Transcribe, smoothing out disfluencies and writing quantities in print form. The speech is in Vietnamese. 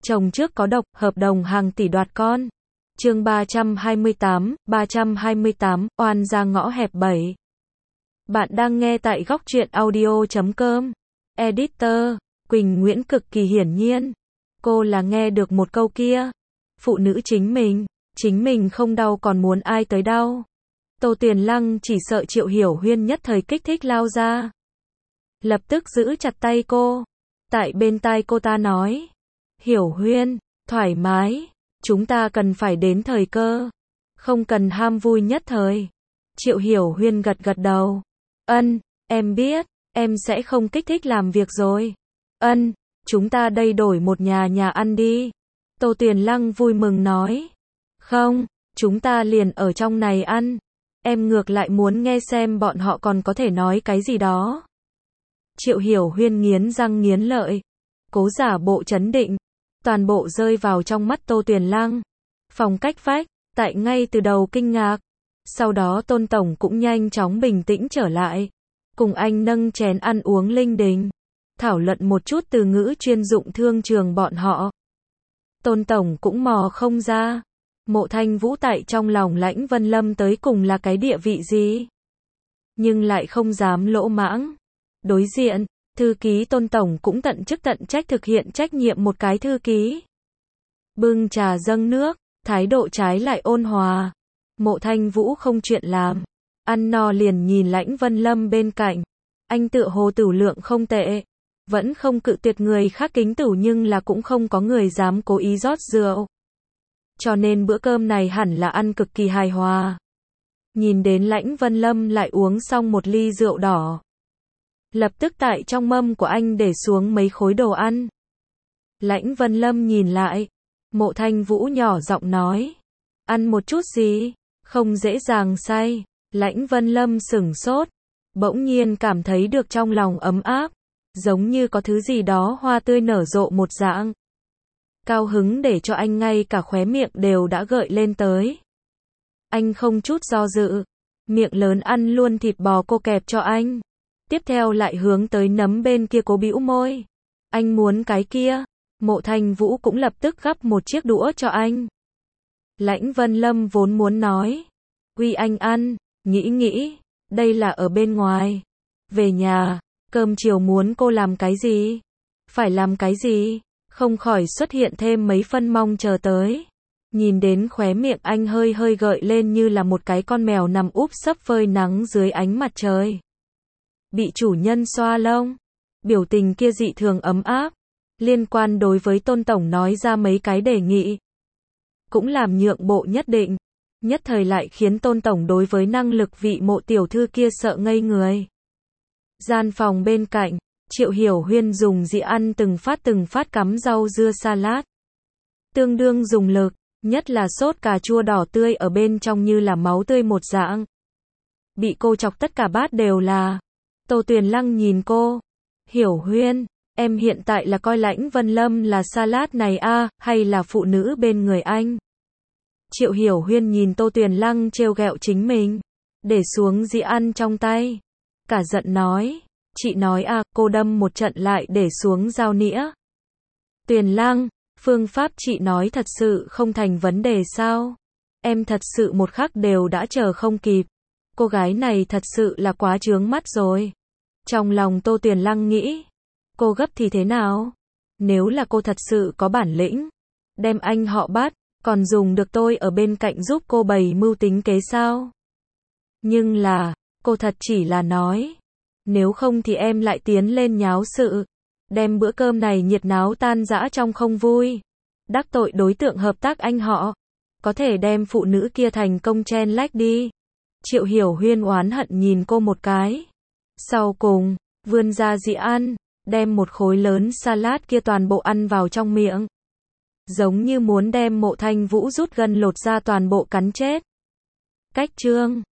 chồng trước có độc, hợp đồng hàng tỷ đoạt con. Chương 328, oan ra ngõ hẹp 7. Bạn đang nghe tại góc truyện audio.com. Editor, Quỳnh Nguyễn cực kỳ hiển nhiên. Cô là nghe được một câu kia. Phụ nữ chính mình không đau còn muốn ai tới đau. Tô Tuyền Lăng chỉ sợ Triệu Hiểu Huyên nhất thời kích thích lao ra. Lập tức giữ chặt tay cô. Tại bên tai cô ta nói. Hiểu Huyên, thoải mái. Chúng ta cần phải đến thời cơ. Không cần ham vui nhất thời. Triệu Hiểu Huyên gật gật đầu. Em biết, em sẽ không kích thích làm việc rồi. Chúng ta đây đổi một nhà ăn đi. Tô Tuyền Lăng vui mừng nói. Không, chúng ta liền ở trong này ăn. Em ngược lại muốn nghe xem bọn họ còn có thể nói cái gì đó. Triệu Hiểu Huyên nghiến răng nghiến lợi. Cố giả bộ trấn định. Toàn bộ rơi vào trong mắt Tô Tuyền Lăng. Phong cách vách, tại ngay từ đầu kinh ngạc. Sau đó Tôn Tổng cũng nhanh chóng bình tĩnh trở lại. Cùng anh nâng chén ăn uống linh đình. Thảo luận một chút từ ngữ chuyên dụng thương trường bọn họ. Tôn Tổng cũng mò không ra. Mộ Thanh Vũ tại trong lòng Lãnh Vân Lâm tới cùng là cái địa vị gì. Nhưng lại không dám lỗ mãng. Đối diện, thư ký Tôn Tổng cũng tận chức tận trách thực hiện trách nhiệm một cái thư ký. Bưng trà dâng nước, thái độ trái lại ôn hòa. Mộ Thanh Vũ không chuyện làm. Ăn no liền nhìn Lãnh Vân Lâm bên cạnh. Anh tựa hồ tửu lượng không tệ. Vẫn không cự tuyệt người khác kính tửu nhưng là cũng không có người dám cố ý rót rượu. Cho nên bữa cơm này hẳn là ăn cực kỳ hài hòa. Nhìn đến Lãnh Vân Lâm lại uống xong một ly rượu đỏ. Lập tức tại trong mâm của anh để xuống mấy khối đồ ăn. Lãnh Vân Lâm nhìn lại. Mộ Thanh Vũ nhỏ giọng nói. Ăn một chút gì? Không dễ dàng say. Lãnh Vân Lâm sửng sốt. Bỗng nhiên cảm thấy được trong lòng ấm áp. Giống như có thứ gì đó hoa tươi nở rộ một dạng. Cao hứng để cho anh ngay cả khóe miệng đều đã gợi lên tới. Anh không chút do dự. Miệng lớn ăn luôn thịt bò cô kẹp cho anh. Tiếp theo lại hướng tới nấm bên kia cố bĩu môi. Anh muốn cái kia. Mộ Thanh Vũ cũng lập tức gắp một chiếc đũa cho anh. Lãnh Vân Lâm vốn muốn nói. Uy anh ăn. Nghĩ. Đây là ở bên ngoài. Về nhà. Cơm chiều muốn cô làm cái gì? Phải làm cái gì? Không khỏi xuất hiện thêm mấy phân mong chờ tới. Nhìn đến khóe miệng anh hơi gợi lên như là một cái con mèo nằm úp sấp phơi nắng dưới ánh mặt trời. Bị chủ nhân xoa lông. Biểu tình kia dị thường ấm áp. Liên quan đối với Tôn Tổng nói ra mấy cái đề nghị. Cũng làm nhượng bộ nhất định. Nhất thời lại khiến Tôn Tổng đối với năng lực vị Mộ tiểu thư kia sợ ngây người. Gian phòng bên cạnh, Triệu Hiểu Huyên dùng dĩa ăn từng phát cắm rau dưa salad. Tương đương dùng lực, nhất là sốt cà chua đỏ tươi ở bên trong như là máu tươi một dạng. Bị cô chọc tất cả bát đều là. Tô Tuyền Lăng nhìn cô. Hiểu Huyên, em hiện tại là coi Lãnh Vân Lâm là salad này hay là phụ nữ bên người anh? Triệu Hiểu Huyên nhìn Tô Tuyền Lăng trêu ghẹo chính mình. Để xuống dĩa ăn trong tay. Cả giận nói. Chị nói cô đâm một trận lại để xuống dao nĩa. Tuyền Lăng, phương pháp chị nói thật sự không thành vấn đề sao? Em thật sự một khắc đều đã chờ không kịp. Cô gái này thật sự là quá chướng mắt rồi. Trong lòng Tô Tuyền Lăng nghĩ. Cô gấp thì thế nào? Nếu là cô thật sự có bản lĩnh. Đem anh họ bắt. Còn dùng được tôi ở bên cạnh giúp cô bày mưu tính kế sao? Nhưng là, cô thật chỉ là nói. Nếu không thì em lại tiến lên nháo sự. Đem bữa cơm này nhiệt náo tan rã trong không vui. Đắc tội đối tượng hợp tác anh họ. Có thể đem phụ nữ kia thành công chen lách đi. Triệu Hiểu Huyên oán hận nhìn cô một cái. Sau cùng, vươn ra dĩa ăn. Đem một khối lớn salad kia toàn bộ ăn vào trong miệng. Giống như muốn đem Mộ Thanh Vũ rút gân lột ra toàn bộ cắn chết. Cách chương